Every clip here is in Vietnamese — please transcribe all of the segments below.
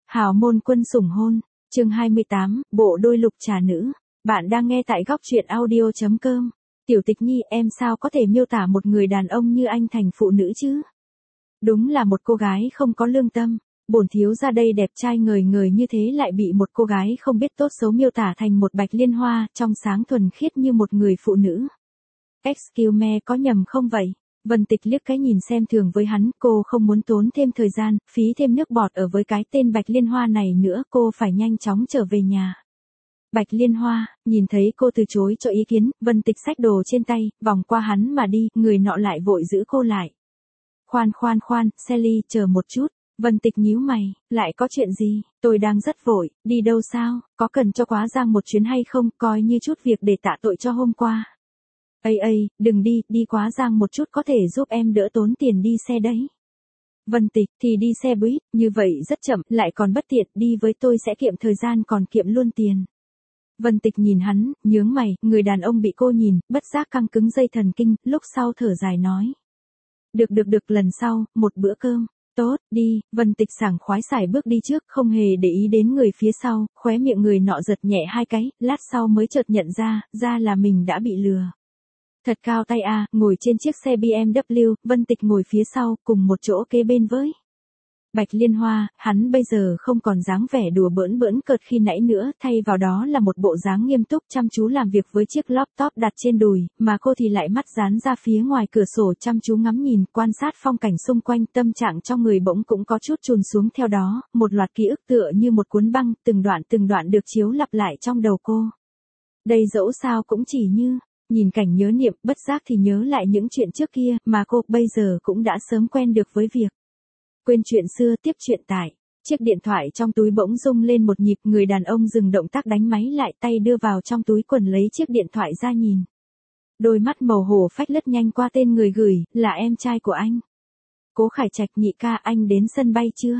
Hào môn quân sủng hôn, chương 28, bộ đôi lục trà nữ. Bạn đang nghe tại góc truyện audio.com. Tiểu Tịch Nhi, em sao có thể miêu tả một người đàn ông như anh thành phụ nữ chứ? Đúng là một cô gái không có lương tâm. Bổn thiếu gia đây đẹp trai ngời ngời như thế lại bị một cô gái không biết tốt xấu miêu tả thành một bạch liên hoa, trong sáng thuần khiết như một người phụ nữ. Excuse me, có nhầm không vậy? Vân Tịch liếc cái nhìn xem thường với hắn, cô không muốn tốn thêm thời gian, phí thêm nước bọt ở với cái tên bạch liên hoa này nữa, cô phải nhanh chóng trở về nhà. Bạch liên hoa, nhìn thấy cô từ chối cho ý kiến, Vân Tịch xách đồ trên tay, vòng qua hắn mà đi, người nọ lại vội giữ cô lại. Khoan, Sally, chờ một chút. Vân Tịch nhíu mày, lại có chuyện gì? Tôi đang rất vội, đi đâu sao? Có cần cho Quá Giang một chuyến hay không? Coi như chút việc để tạ tội cho hôm qua. Đừng đi, đi Quá Giang một chút có thể giúp em đỡ tốn tiền đi xe đấy. Vân Tịch, thì đi xe buýt, như vậy rất chậm, lại còn bất tiện, đi với tôi sẽ kiệm thời gian còn kiệm luôn tiền. Vân Tịch nhìn hắn, nhướng mày, người đàn ông bị cô nhìn, bất giác căng cứng dây thần kinh, lúc sau thở dài nói. Được, lần sau, một bữa cơm. Tốt, đi, Vân Tịch sảng khoái xài bước đi trước, không hề để ý đến người phía sau, khóe miệng người nọ giật nhẹ hai cái, lát sau mới chợt nhận ra là mình đã bị lừa. Thật cao tay a, ngồi trên chiếc xe BMW, Vân Tịch ngồi phía sau, cùng một chỗ kế bên với Bạch Liên Hoa, hắn bây giờ không còn dáng vẻ đùa bỡn cợt khi nãy nữa, thay vào đó là một bộ dáng nghiêm túc chăm chú làm việc với chiếc laptop đặt trên đùi, mà cô thì lại mắt dán ra phía ngoài cửa sổ chăm chú ngắm nhìn, quan sát phong cảnh xung quanh, tâm trạng trong người bỗng cũng có chút chùn xuống theo đó, một loạt ký ức tựa như một cuốn băng, từng đoạn được chiếu lặp lại trong đầu cô. Đây dẫu sao cũng chỉ như nhìn cảnh nhớ niệm, bất giác thì nhớ lại những chuyện trước kia, mà cô bây giờ cũng đã sớm quen được với việc quên chuyện xưa, tiếp chuyện tại. Chiếc điện thoại trong túi bỗng rung lên một nhịp, người đàn ông dừng động tác đánh máy lại, tay đưa vào trong túi quần lấy chiếc điện thoại ra nhìn. Đôi mắt màu hổ phách lướt nhanh qua tên người gửi, là em trai của anh. Cố Khải Trạch, nhị ca, anh đến sân bay chưa?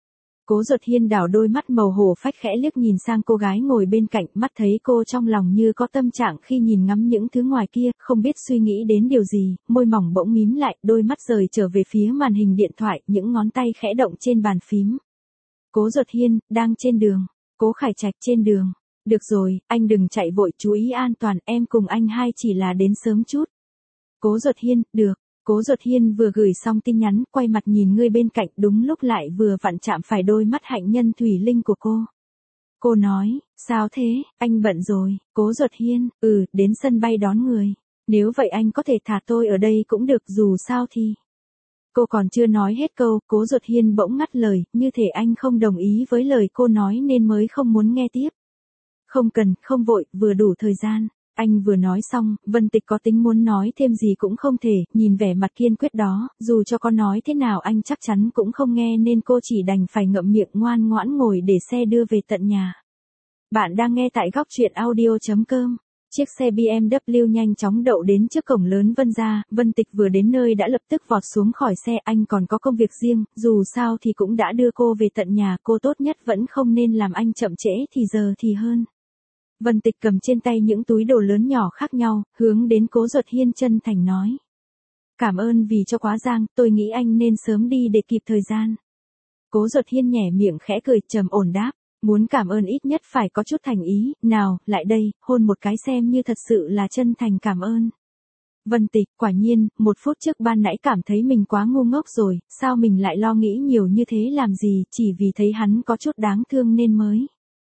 Cố Duật Hiên đảo đôi mắt màu hổ phách khẽ liếc nhìn sang cô gái ngồi bên cạnh, mắt thấy cô trong lòng như có tâm trạng khi nhìn ngắm những thứ ngoài kia, không biết suy nghĩ đến điều gì, môi mỏng bỗng mím lại, đôi mắt rời trở về phía màn hình điện thoại, những ngón tay khẽ động trên bàn phím. Cố Duật Hiên, đang trên đường. Cố Khải Trạch, trên đường. Được rồi, anh đừng chạy vội, chú ý an toàn, em cùng anh hai chỉ là đến sớm chút. Cố Duật Hiên, được. Cố Duật Hiên vừa gửi xong tin nhắn, quay mặt nhìn người bên cạnh, đúng lúc lại vừa vặn chạm phải đôi mắt hạnh nhân thủy linh của cô. Cô nói, sao thế, anh bận rồi. Cố Duật Hiên, đến sân bay đón người. Nếu vậy anh có thể thả tôi ở đây cũng được, dù sao thì. Cô còn chưa nói hết câu, Cố Duật Hiên bỗng ngắt lời, như thể anh không đồng ý với lời cô nói nên mới không muốn nghe tiếp. Không cần, không vội, vừa đủ thời gian. Anh vừa nói xong, Vân Tịch có tính muốn nói thêm gì cũng không thể, nhìn vẻ mặt kiên quyết đó, dù cho có nói thế nào anh chắc chắn cũng không nghe nên cô chỉ đành phải ngậm miệng ngoan ngoãn ngồi để xe đưa về tận nhà. Bạn đang nghe tại góc truyện audio.com. Chiếc xe BMW nhanh chóng đậu đến trước cổng lớn Vân gia, Vân Tịch vừa đến nơi đã lập tức vọt xuống khỏi xe, anh còn có công việc riêng, dù sao thì cũng đã đưa cô về tận nhà, cô tốt nhất vẫn không nên làm anh chậm trễ thì giờ thì hơn. Vân Tịch cầm trên tay những túi đồ lớn nhỏ khác nhau, hướng đến Cố Duật Hiên chân thành nói. Cảm ơn vì cho Quá Giang, tôi nghĩ anh nên sớm đi để kịp thời gian. Cố Duật Hiên nhẻ miệng khẽ cười, trầm ổn đáp. Muốn cảm ơn ít nhất phải có chút thành ý, nào, lại đây, hôn một cái xem như thật sự là chân thành cảm ơn. Vân Tịch, quả nhiên, một phút trước ban nãy cảm thấy mình quá ngu ngốc rồi, sao mình lại lo nghĩ nhiều như thế làm gì, chỉ vì thấy hắn có chút đáng thương nên mới.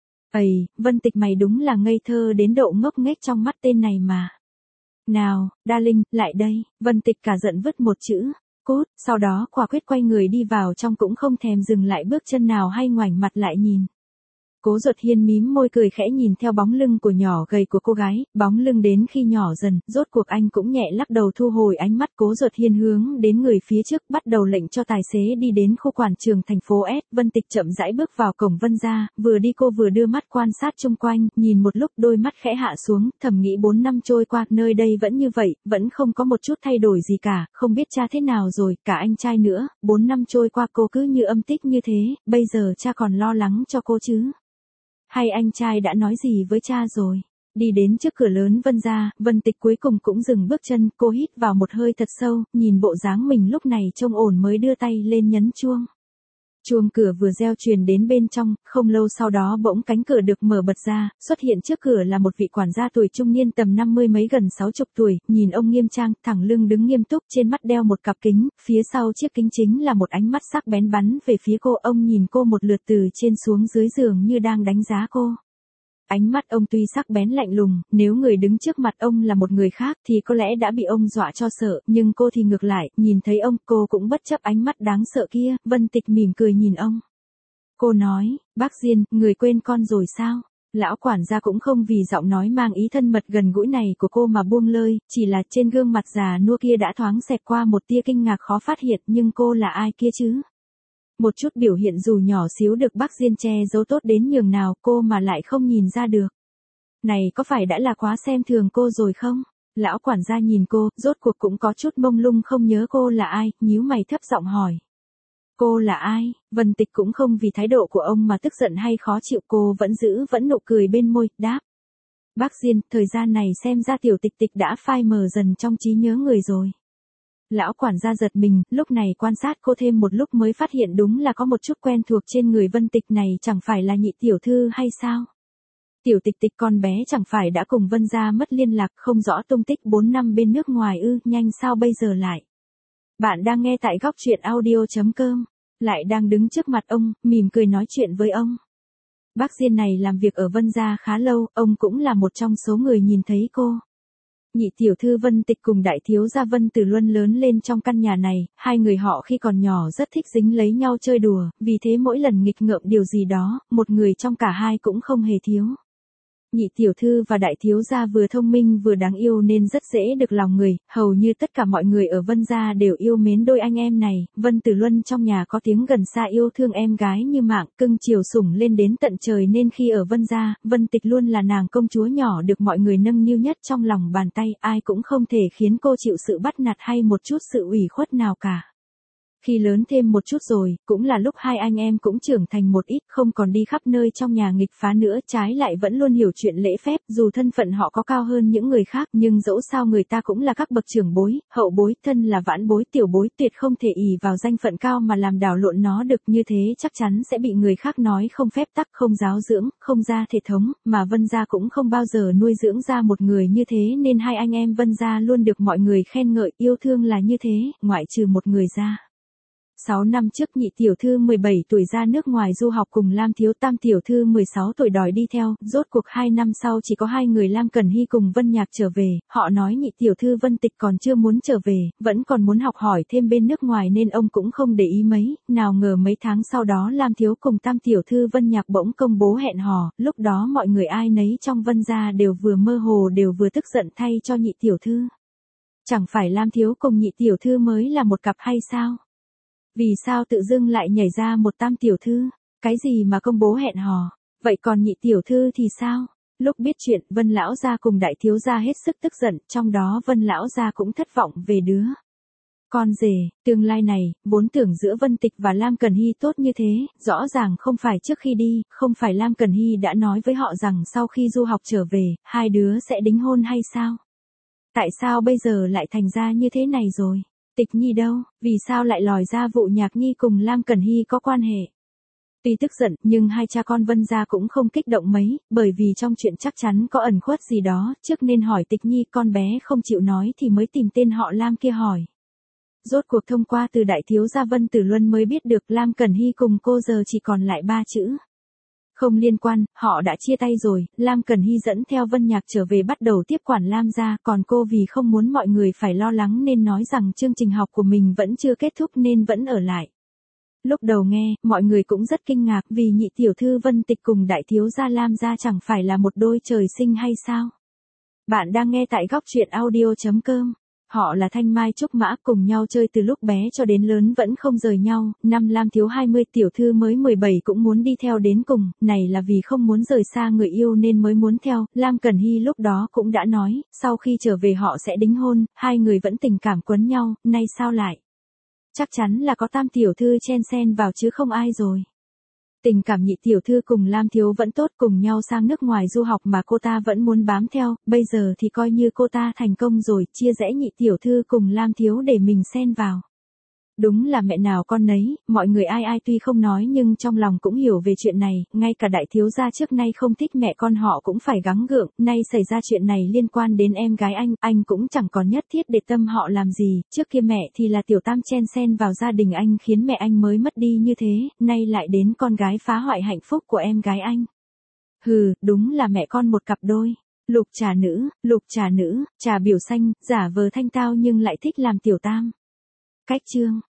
Vân Tịch mày đúng là ngây thơ đến độ ngốc nghếch trong mắt tên này mà. Nào, darling, lại đây, Vân Tịch cả giận vứt một chữ, cút, sau đó quả quyết quay người đi vào trong cũng không thèm dừng lại bước chân nào hay ngoảnh mặt lại nhìn. Cố Duật Hiên mím môi cười khẽ nhìn theo bóng lưng của nhỏ gầy của cô gái, bóng lưng đến khi nhỏ dần, rốt cuộc anh cũng nhẹ lắc đầu thu hồi ánh mắt. Cố Duật Hiên hướng đến người phía trước, bắt đầu lệnh cho tài xế đi đến khu quảng trường thành phố S. Vân Tịch chậm rãi bước vào cổng Vân gia, vừa đi cô vừa đưa mắt quan sát chung quanh, nhìn một lúc đôi mắt khẽ hạ xuống, thầm nghĩ 4 năm trôi qua, nơi đây vẫn như vậy, vẫn không có một chút thay đổi gì cả, không biết cha thế nào rồi, cả anh trai nữa, 4 năm trôi qua cô cứ như âm tích như thế, bây giờ cha còn lo lắng cho cô chứ? Hay anh trai đã nói gì với cha rồi? Đi đến trước cửa lớn Vân gia, Vân Tịch cuối cùng cũng dừng bước chân, cô hít vào một hơi thật sâu, nhìn bộ dáng mình lúc này trông ổn mới đưa tay lên nhấn chuông. Chuông cửa vừa reo truyền đến bên trong, không lâu sau đó bỗng cánh cửa được mở bật ra, xuất hiện trước cửa là một vị quản gia tuổi trung niên tầm 50 mấy gần 60 tuổi, nhìn ông nghiêm trang, thẳng lưng đứng nghiêm túc, trên mắt đeo một cặp kính, phía sau chiếc kính chính là một ánh mắt sắc bén bắn về phía cô, ông nhìn cô một lượt từ trên xuống dưới giường như đang đánh giá cô. Ánh mắt ông tuy sắc bén lạnh lùng, nếu người đứng trước mặt ông là một người khác thì có lẽ đã bị ông dọa cho sợ, nhưng cô thì ngược lại, nhìn thấy ông, cô cũng bất chấp ánh mắt đáng sợ kia, Vân Tịch mỉm cười nhìn ông. Cô nói, bác Diên, người quên con rồi sao? Lão quản gia cũng không vì giọng nói mang ý thân mật gần gũi này của cô mà buông lơi, chỉ là trên gương mặt già nua kia đã thoáng xẹt qua một tia kinh ngạc khó phát hiện, nhưng cô là ai kia chứ? Một chút biểu hiện dù nhỏ xíu được bác Diên che giấu tốt đến nhường nào cô mà lại không nhìn ra được. Này có phải đã là quá xem thường cô rồi không? Lão quản gia nhìn cô, rốt cuộc cũng có chút mông lung không nhớ cô là ai, nhíu mày thấp giọng hỏi. Cô là ai? Vân Tịch cũng không vì thái độ của ông mà tức giận hay khó chịu, cô vẫn nụ cười bên môi, đáp. Bác Diên, thời gian này xem ra tiểu Tịch Tịch đã phai mờ dần trong trí nhớ người rồi. Lão quản gia giật mình, lúc này quan sát cô thêm một lúc mới phát hiện đúng là có một chút quen thuộc trên người Vân Tịch này, chẳng phải là nhị tiểu thư hay sao? Tiểu Tịch Tịch con bé chẳng phải đã cùng Vân gia mất liên lạc, không rõ tung tích 4 năm bên nước ngoài ư, nhanh sao bây giờ lại? Bạn đang nghe tại góc truyện audio.com, lại đang đứng trước mặt ông, mỉm cười nói chuyện với ông. Bác Diên này làm việc ở Vân gia khá lâu, ông cũng là một trong số người nhìn thấy cô. Nhị tiểu thư Vân Tịch cùng đại thiếu gia Vân Tử Luân lớn lên trong căn nhà này, hai người họ khi còn nhỏ rất thích dính lấy nhau chơi đùa, vì thế mỗi lần nghịch ngợm điều gì đó, một người trong cả hai cũng không hề thiếu. Nhị tiểu thư và đại thiếu gia vừa thông minh vừa đáng yêu nên rất dễ được lòng người, hầu như tất cả mọi người ở Vân gia đều yêu mến đôi anh em này. Vân Tử Luân trong nhà có tiếng gần xa yêu thương em gái như mạng, cưng chiều sủng lên đến tận trời, nên khi ở Vân gia, Vân Tịch luôn là nàng công chúa nhỏ được mọi người nâng niu nhất trong lòng bàn tay, ai cũng không thể khiến cô chịu sự bắt nạt hay một chút sự ủy khuất nào cả. Khi lớn thêm một chút rồi, cũng là lúc hai anh em cũng trưởng thành một ít, không còn đi khắp nơi trong nhà nghịch phá nữa, trái lại vẫn luôn hiểu chuyện lễ phép, dù thân phận họ có cao hơn những người khác, nhưng dẫu sao người ta cũng là các bậc trưởng bối, hậu bối, thân là vãn bối, tiểu bối, tuyệt không thể ỷ vào danh phận cao mà làm đảo lộn nó được, như thế chắc chắn sẽ bị người khác nói không phép tắc, không giáo dưỡng, không ra thể thống, mà Vân gia cũng không bao giờ nuôi dưỡng ra một người như thế, nên hai anh em Vân gia luôn được mọi người khen ngợi, yêu thương là như thế, ngoại trừ một người ra. 6 năm trước nhị tiểu thư 17 tuổi ra nước ngoài du học cùng Lam thiếu tam tiểu thư 16 tuổi đòi đi theo, rốt cuộc 2 năm sau chỉ có hai người Lam Cẩn Hy cùng Vân Nhạc trở về, họ nói nhị tiểu thư Vân Tịch còn chưa muốn trở về, vẫn còn muốn học hỏi thêm bên nước ngoài nên ông cũng không để ý mấy, nào ngờ mấy tháng sau đó Lam thiếu cùng tam tiểu thư Vân Nhạc bỗng công bố hẹn hò, lúc đó mọi người ai nấy trong Vân gia đều vừa mơ hồ đều vừa tức giận thay cho nhị tiểu thư. Chẳng phải Lam thiếu cùng nhị tiểu thư mới là một cặp hay sao? Vì sao tự dưng lại nhảy ra một tam tiểu thư? Cái gì mà công bố hẹn hò? Vậy còn nhị tiểu thư thì sao? Lúc biết chuyện, Vân lão gia cùng đại thiếu gia hết sức tức giận, trong đó Vân lão gia cũng thất vọng về đứa con rể tương lai này, vốn tưởng giữa Vân Tịch và Lam Cẩn Hy tốt như thế, rõ ràng không phải trước khi đi, không phải Lam Cẩn Hy đã nói với họ rằng sau khi du học trở về, hai đứa sẽ đính hôn hay sao? Tại sao bây giờ lại thành ra như thế này rồi? Tịch Nhi đâu, vì sao lại lòi ra vụ Nhạc Nhi cùng Lam Cẩn Hy có quan hệ? Tuy tức giận, nhưng hai cha con Vân gia cũng không kích động mấy, bởi vì trong chuyện chắc chắn có ẩn khuất gì đó, trước nên hỏi Tịch Nhi, con bé không chịu nói thì mới tìm tên họ Lam kia hỏi. Rốt cuộc thông qua từ đại thiếu gia Vân Tử Luân mới biết được Lam Cẩn Hy cùng cô giờ chỉ còn lại 3 chữ. Không liên quan, họ đã chia tay rồi, Lam Cẩn Hy dẫn theo Vân Nhạc trở về bắt đầu tiếp quản Lam gia, còn cô vì không muốn mọi người phải lo lắng nên nói rằng chương trình học của mình vẫn chưa kết thúc nên vẫn ở lại. Lúc đầu nghe, mọi người cũng rất kinh ngạc vì nhị tiểu thư Vân Tịch cùng đại thiếu gia Lam gia chẳng phải là một đôi trời sinh hay sao? Bạn đang nghe tại góc truyện audio.com. Họ là Thanh Mai Trúc Mã, cùng nhau chơi từ lúc bé cho đến lớn vẫn không rời nhau, năm Lam thiếu 20 tiểu thư mới 17 cũng muốn đi theo đến cùng, này là vì không muốn rời xa người yêu nên mới muốn theo, Lam Cẩn Hy lúc đó cũng đã nói, sau khi trở về họ sẽ đính hôn, hai người vẫn tình cảm quấn nhau, nay sao lại? Chắc chắn là có tam tiểu thư chen xen vào chứ không ai rồi. Tình cảm nhị tiểu thư cùng Lam thiếu vẫn tốt, cùng nhau sang nước ngoài du học mà cô ta vẫn muốn bám theo, bây giờ thì coi như cô ta thành công rồi, chia rẽ nhị tiểu thư cùng Lam thiếu để mình xen vào. Đúng là mẹ nào con nấy, mọi người ai ai tuy không nói nhưng trong lòng cũng hiểu về chuyện này, ngay cả đại thiếu gia trước nay không thích mẹ con họ cũng phải gắng gượng, nay xảy ra chuyện này liên quan đến em gái anh cũng chẳng còn nhất thiết để tâm họ làm gì, trước kia mẹ thì là tiểu tam chen xen vào gia đình anh khiến mẹ anh mới mất đi như thế, nay lại đến con gái phá hoại hạnh phúc của em gái anh. Hừ, đúng là mẹ con một cặp đôi. Lục trà nữ, trà biểu xanh, giả vờ thanh tao nhưng lại thích làm tiểu tam. Cách chương